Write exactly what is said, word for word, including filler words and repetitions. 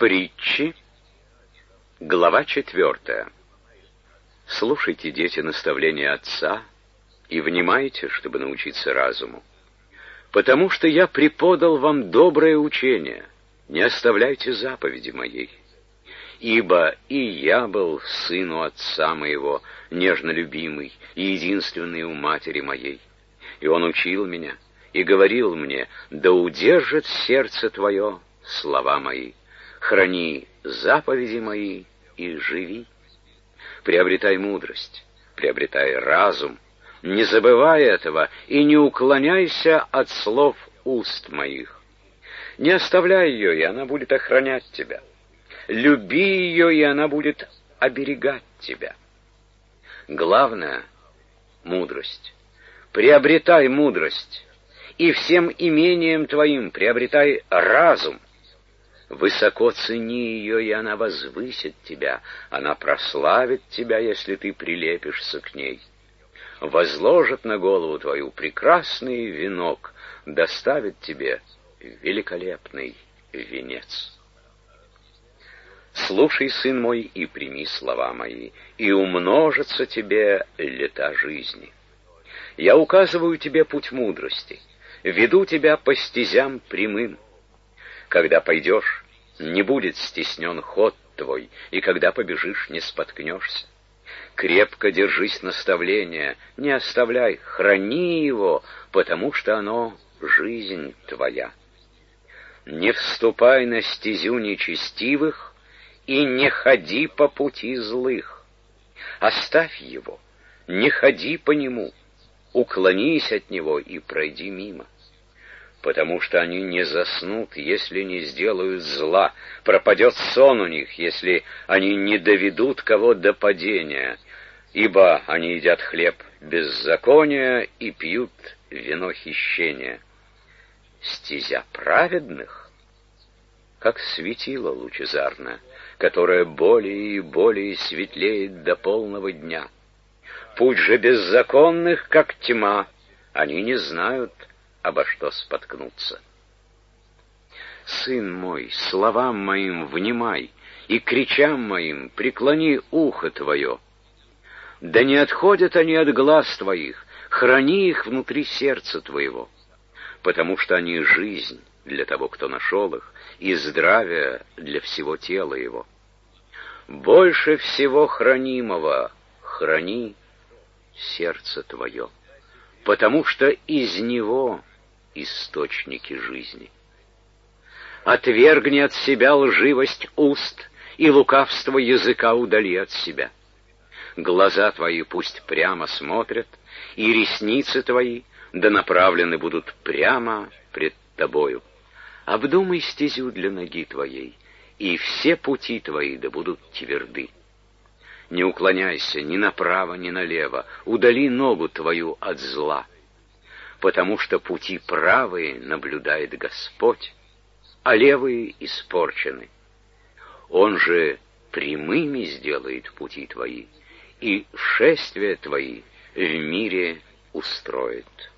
Притчи, глава четвертая. Слушайте, дети, наставления отца и внимайте, чтобы научиться разуму. Потому что я преподал вам доброе учение, не оставляйте заповеди моей. Ибо и я был сыну отца моего, нежно любимый, и единственный у матери моей. И он учил меня, и говорил мне: да удержит сердце твое слова мои, храни заповеди мои и живи. Приобретай мудрость, приобретай разум, не забывай этого и не уклоняйся от слов уст моих. Не оставляй ее, и она будет охранять тебя. Люби ее, и она будет оберегать тебя. Главное — мудрость. Приобретай мудрость, и всем имением твоим приобретай разум. Высоко цени ее, и она возвысит тебя, она прославит тебя, если ты прилепишься к ней. Возложит на голову твою прекрасный венок, доставит тебе великолепный венец. Слушай, сын мой, и прими слова мои, и умножатся тебе лета жизни. Я указываю тебе путь мудрости, веду тебя по стезям прямым. Когда пойдешь, не будет стеснен ход твой, и когда побежишь, не споткнешься. Крепко держись наставления, не оставляй, храни его, потому что оно — жизнь твоя. Не вступай на стезю нечестивых и не ходи по пути злых. Оставь его, не ходи по нему, уклонись от него и пройди мимо. Потому что они не заснут, если не сделают зла, пропадет сон у них, если они не доведут кого до падения, ибо они едят хлеб беззакония и пьют вино хищения. Стезя праведных, как светило лучезарное, которое более и более светлеет до полного дня. Путь же беззаконных, как тьма, они не знают, обо что споткнуться. Сын мой, словам моим внимай, и кричам моим преклони ухо твое. Да не отходят они от глаз твоих, храни их внутри сердца твоего, потому что они жизнь для того, кто нашел их, и здравие для всего тела его. Больше всего хранимого храни сердце твое, потому что из него источники жизни. Отвергни от себя лживость уст, и лукавство языка удали от себя. Глаза твои пусть прямо смотрят, и ресницы твои да направлены будут прямо пред тобою. Обдумай стезю для ноги твоей, и все пути твои да будут тверды. Не уклоняйся ни направо, ни налево, удали ногу твою от зла, потому что пути правые наблюдает Господь, а левые испорчены. Он же прямыми сделает пути твои, и шествия твои в мире устроит.